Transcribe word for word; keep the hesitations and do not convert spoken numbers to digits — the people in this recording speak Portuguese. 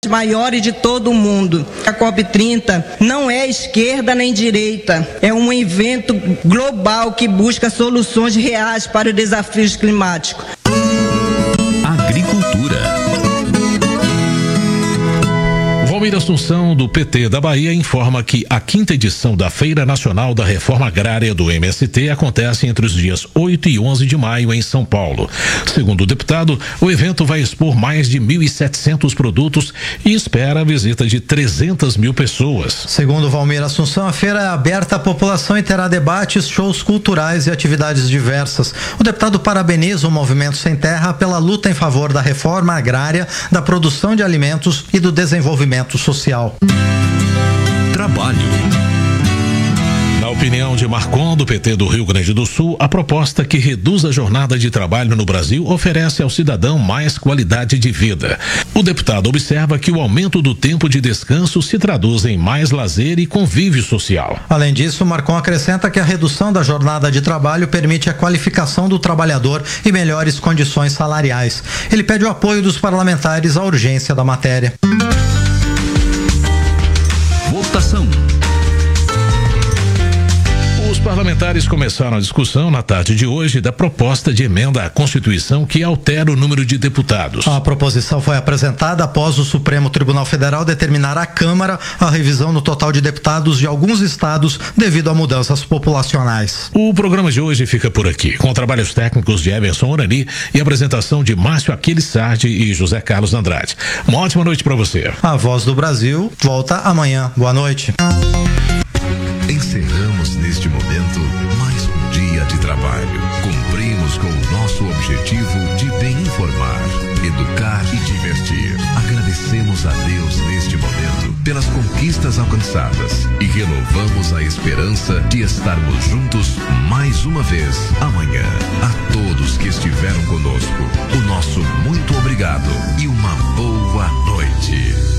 maiores de todo o mundo. A COP trinta não é esquerda nem direita, é um evento global que busca soluções reais para os desafios climáticos. Agricultura. Valmir Assunção, do P T da Bahia, informa que a quinta edição da Feira Nacional da Reforma Agrária do M S T acontece entre os dias oito e onze de maio em São Paulo. Segundo o deputado, o evento vai expor mais de mil e setecentos produtos e espera a visita de trezentas mil pessoas. Segundo Valmir Assunção, a feira é aberta à população e terá debates, shows culturais e atividades diversas. O deputado parabeniza o Movimento Sem Terra pela luta em favor da reforma agrária, da produção de alimentos e do desenvolvimento social. Trabalho. Na opinião de Marcon, do P T do Rio Grande do Sul, a proposta que reduz a jornada de trabalho no Brasil oferece ao cidadão mais qualidade de vida. O deputado observa que o aumento do tempo de descanso se traduz em mais lazer e convívio social. Além disso, Marcon acrescenta que a redução da jornada de trabalho permite a qualificação do trabalhador e melhores condições salariais. Ele pede o apoio dos parlamentares à urgência da matéria. Votação. Os parlamentares começaram a discussão na tarde de hoje da proposta de emenda à Constituição que altera o número de deputados. A proposição foi apresentada após o Supremo Tribunal Federal determinar à Câmara a revisão no total de deputados de alguns estados devido a mudanças populacionais. O programa de hoje fica por aqui, com trabalhos técnicos de Everson Orani e apresentação de Márcio Aquiles Sardi e José Carlos Andrade. Uma ótima noite para você. A Voz do Brasil volta amanhã. Boa noite. Encerramos neste momento mais um dia de trabalho. Cumprimos com o nosso objetivo de bem informar, educar e divertir. Agradecemos a Deus neste momento pelas conquistas alcançadas e renovamos a esperança de estarmos juntos mais uma vez amanhã. A todos que estiveram conosco, o nosso muito obrigado e uma boa noite.